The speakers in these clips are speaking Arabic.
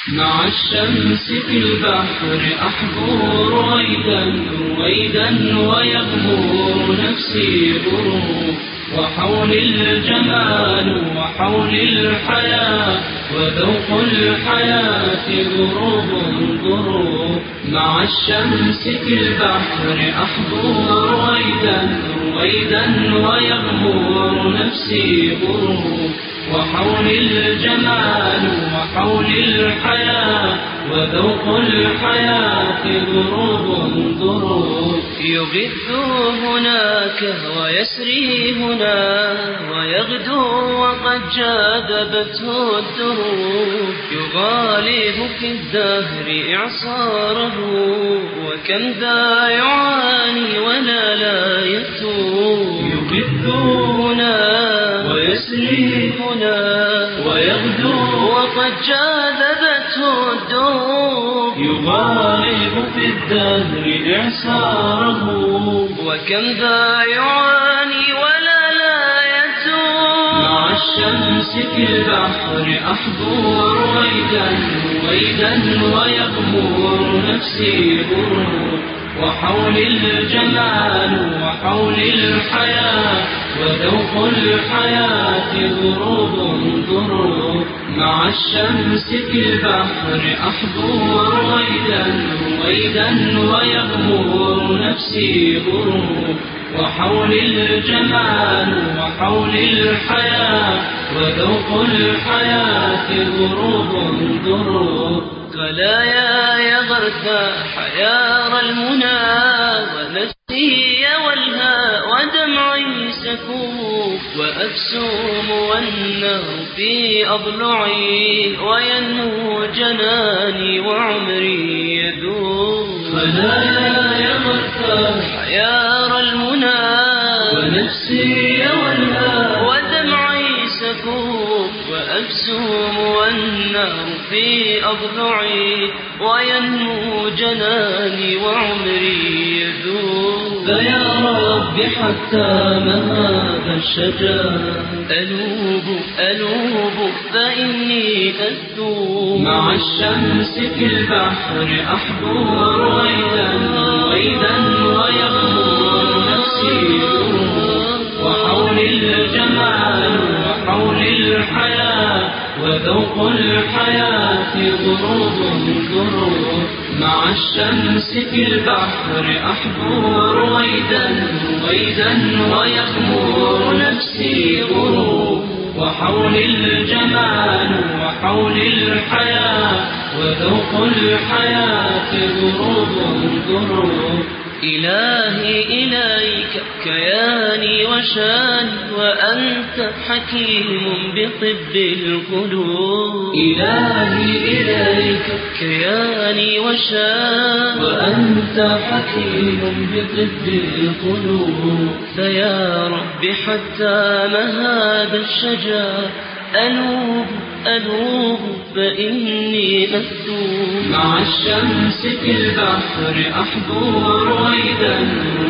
مع الشمس في البحر أحبو رويدا ويغمر نفسي غروب، وحولي الجمال وحولي الحياة وذوق الحياة غروب. مع الشمس في البحر أحبو رويدا ويغمر نفسي غروب، وحولي الجمال وحولي الحياة وذوق الحياة غروب. يغث هناك ويسري هنا ويغدو وقد جاذبته الدروب، يغالب في الدهر إعصاره وكم ذا يعاني ولا لا يتوب. يغث هنا ويسري هنا ويغدو وقد جاذبته الدروب، يغالب في الدهر إعصاره وكم ذا يعاني ولا لا يتوب. مع الشمس في البحر أحبو رويدا ويغمر نفسي غروب، وحولي الجمال وحولي الحياة وذوق الحياة غروب. مع الشمس في البحر أحبو رويدا ويغمر نفسي غروب، وحولي الجمال وحولي الحياة وذوق الحياة غروب. فلا يا غرثا حيار المنى ونفسي والها ودمعي سكوب، وأبسم والنهر في أضلعي وينمو جناني وعمري يذوب. فلا يا غرثا حيار المنى ونفسي والها ودمعي سكوب، وأبسم والنهر في أضلعي وينمو جناني وعمري يذوب. فيا رب حتى ما هذا الشجر أنوب فإني أذوب. مع الشمس في البحر أحبو رويدا ويغمر نفسي غروب، وحولي الجمال وحولي الحياة وذوق الحياة غروب. مع الشمس في البحر أحبو رويدا ويغمر نفسي غروب، وحولي الجمال وحولي الحياة وذوق الحياة غروب. إلهي إليك كياني وشاني وأنت حكيم بطب القلوب. إلهي إليك كياني وشاني وأنت حكيم بطب القلوب. فيا رب حتى ما هذا الشجر أنوب فإني أذوب. مع الشمس في البحر أحبو رويدا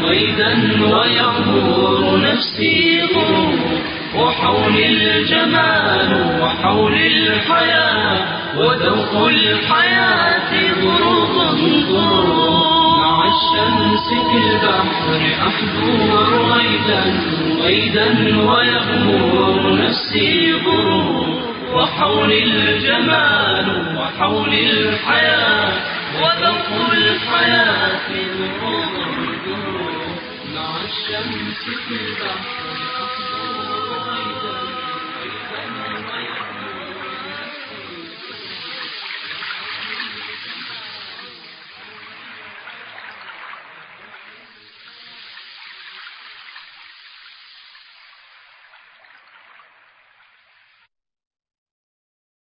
ويغمر نفسي غروب، وحولي الجمال وحولي الحياة وذوق الحياة غروب. مع الشمس في البحر أحبو رويدا ويغمر نفسي غروب، وحولي الجمال وحولي الحياة وذوق الحياة غروب. مع الشمس في البحر أحبو